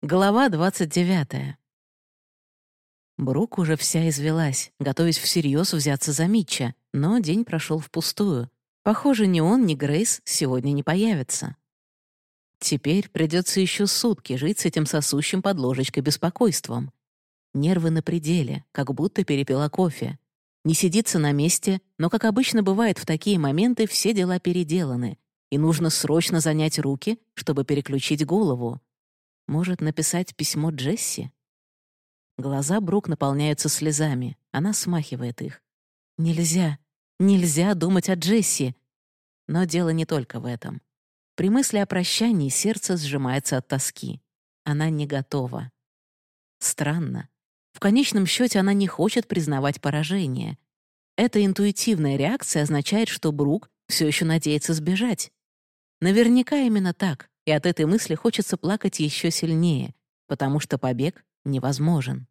Глава 29. Брук уже вся извелась, готовясь всерьез взяться за Митча, но день прошел впустую. Похоже, ни он, ни Грейс сегодня не появятся. Теперь придется еще сутки жить с этим сосущим под ложечкой беспокойством. Нервы на пределе, как будто перепила кофе. Не сидится на месте, но, как обычно бывает в такие моменты, все дела переделаны, и нужно срочно занять руки, чтобы переключить голову. Может, написать письмо Джесси? Глаза Брук наполняются слезами. Она смахивает их. Нельзя думать о Джесси. Но дело не только в этом. При мысли о прощании сердце сжимается от тоски. Она не готова. Странно. В конечном счете она не хочет признавать поражение. Эта интуитивная реакция означает, что Брук все еще надеется сбежать. Наверняка именно так, и от этой мысли хочется плакать еще сильнее, потому что побег невозможен.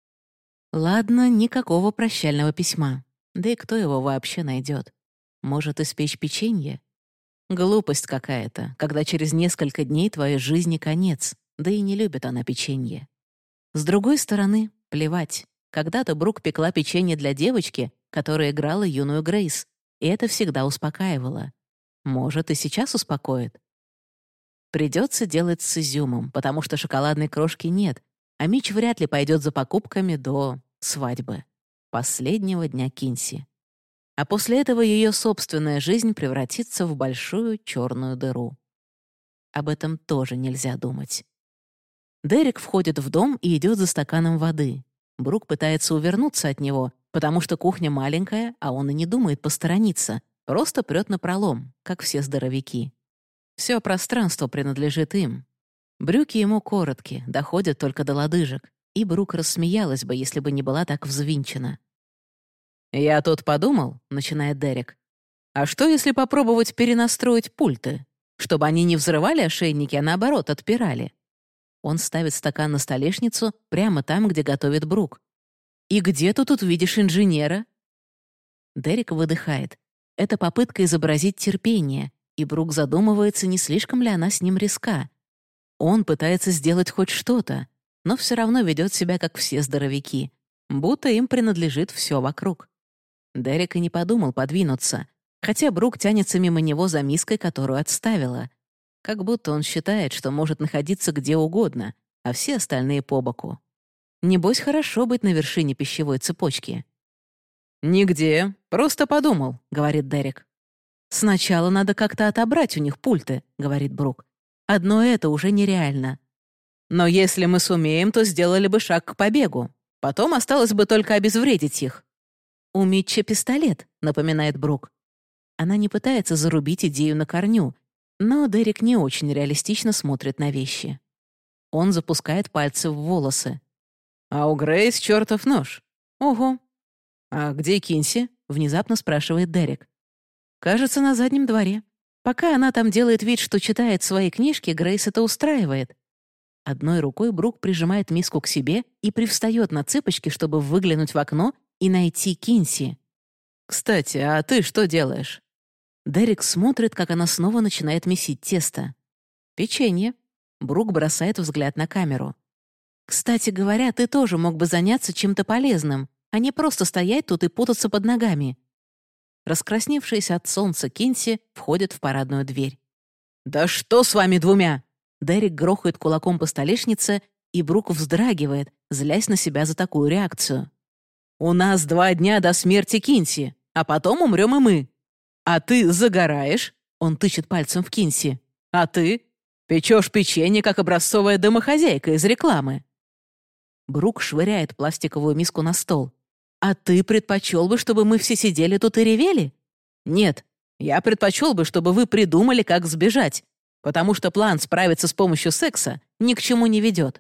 Ладно, никакого прощального письма. Да и кто его вообще найдет? Может, испечь печенье? Глупость какая-то, когда через несколько дней твоей жизни конец, да и не любит она печенье. С другой стороны, плевать. Когда-то Брук пекла печенье для девочки, которая играла юную Грейс, и это всегда успокаивало. Может, и сейчас успокоит. Придется делать с изюмом, потому что шоколадной крошки нет, а Митч вряд ли пойдет за покупками до свадьбы, последнего дня Кинси. А после этого ее собственная жизнь превратится в большую черную дыру. Об этом тоже нельзя думать. Дерек входит в дом и идет за стаканом воды. Брук пытается увернуться от него, потому что кухня маленькая, а он и не думает посторониться, просто прет напролом, как все здоровяки. Все пространство принадлежит им. Брюки ему короткие, доходят только до лодыжек, и Брук рассмеялась бы, если бы не была так взвинчена. «Я тут подумал», — начинает Дерек, «а что, если попробовать перенастроить пульты, чтобы они не взрывали ошейники, а наоборот отпирали?» Он ставит стакан на столешницу прямо там, где готовит Брук. «И где ты тут видишь инженера?» Дерек выдыхает. Это попытка изобразить терпение, и Брук задумывается, не слишком ли она с ним резка. Он пытается сделать хоть что-то, но все равно ведет себя, как все здоровяки, будто им принадлежит все вокруг. Дерек и не подумал подвинуться, хотя Брук тянется мимо него за миской, которую отставила. Как будто он считает, что может находиться где угодно, а все остальные по боку. Небось, хорошо быть на вершине пищевой цепочки. «Нигде, просто подумал», — говорит Дерек. «Сначала надо как-то отобрать у них пульты», — говорит Брук. «Одно это уже нереально. Но если мы сумеем, то сделали бы шаг к побегу. Потом осталось бы только обезвредить их». «У Митча пистолет», — напоминает Брук. Она не пытается зарубить идею на корню, но Дерек не очень реалистично смотрит на вещи. Он запускает пальцы в волосы. «А у Грейс чертов нож». «Ого». «А где Кинси?» — внезапно спрашивает Дерек. «Кажется, на заднем дворе. Пока она там делает вид, что читает свои книжки, Грейс это устраивает». Одной рукой Брук прижимает миску к себе и привстает на цыпочки, чтобы выглянуть в окно и найти Кинси. «Кстати, а ты что делаешь?» Дерек смотрит, как она снова начинает месить тесто. «Печенье». Брук бросает взгляд на камеру. «Кстати говоря, ты тоже мог бы заняться чем-то полезным, а не просто стоять тут и путаться под ногами». Раскрасневшаяся от солнца Кинси входит в парадную дверь. «Да что с вами двумя?» Дерек грохает кулаком по столешнице, и Брук вздрагивает, злясь на себя за такую реакцию. «У нас 2 дня до смерти Кинси, а потом умрем и мы. А ты загораешь?» — он тычет пальцем в Кинси. «А ты печешь печенье, как образцовая домохозяйка из рекламы». Брук швыряет пластиковую миску на стол. «А ты предпочел бы, чтобы мы все сидели тут и ревели?» «Нет, я предпочел бы, чтобы вы придумали, как сбежать, потому что план справиться с помощью секса ни к чему не ведет».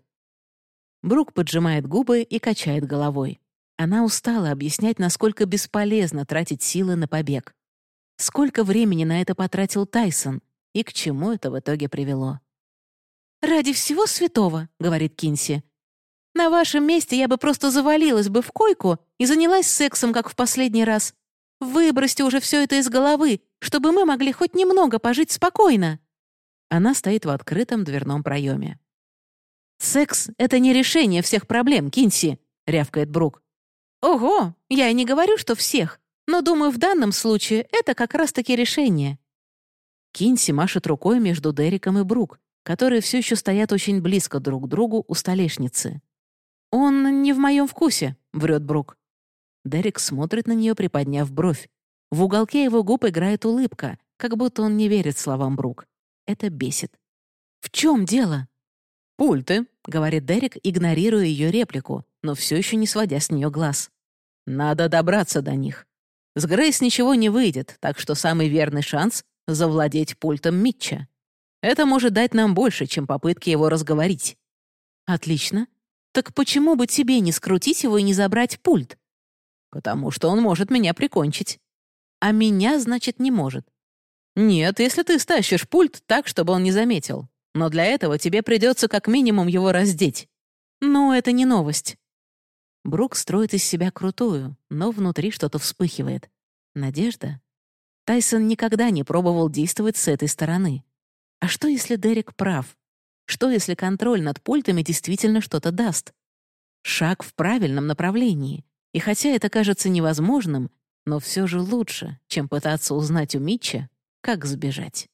Брук поджимает губы и качает головой. Она устала объяснять, насколько бесполезно тратить силы на побег. Сколько времени на это потратил Тайсон, и к чему это в итоге привело? «Ради всего святого», — говорит Кинси. «На вашем месте я бы просто завалилась бы в койку и занялась сексом, как в последний раз. Выбросьте уже все это из головы, чтобы мы могли хоть немного пожить спокойно». Она стоит в открытом дверном проеме. «Секс — это не решение всех проблем, Кинси», — рявкает Брук. «Ого, я и не говорю, что всех, но думаю, в данном случае это как раз-таки решение». Кинси машет рукой между Дереком и Брук, которые все еще стоят очень близко друг к другу у столешницы. «Он не в моем вкусе», — врет Брук. Дерек смотрит на нее, приподняв бровь. В уголке его губ играет улыбка, как будто он не верит словам Брук. Это бесит. «В чем дело?» «Пульты», — говорит Дерек, игнорируя ее реплику, но все еще не сводя с нее глаз. «Надо добраться до них. С Грейс ничего не выйдет, так что самый верный шанс — завладеть пультом Митча. Это может дать нам больше, чем попытки его разговорить». «Отлично. Так почему бы тебе не скрутить его и не забрать пульт?» «Потому что он может меня прикончить». «А меня, значит, не может». «Нет, если ты стащишь пульт так, чтобы он не заметил. Но для этого тебе придется как минимум его раздеть». «Ну, это не новость». Брук строит из себя крутую, но внутри что-то вспыхивает. Надежда? Тайсон никогда не пробовал действовать с этой стороны. А что, если Дерек прав? Что, если контроль над пультами действительно что-то даст? Шаг в правильном направлении. И хотя это кажется невозможным, но все же лучше, чем пытаться узнать у Митча, как сбежать.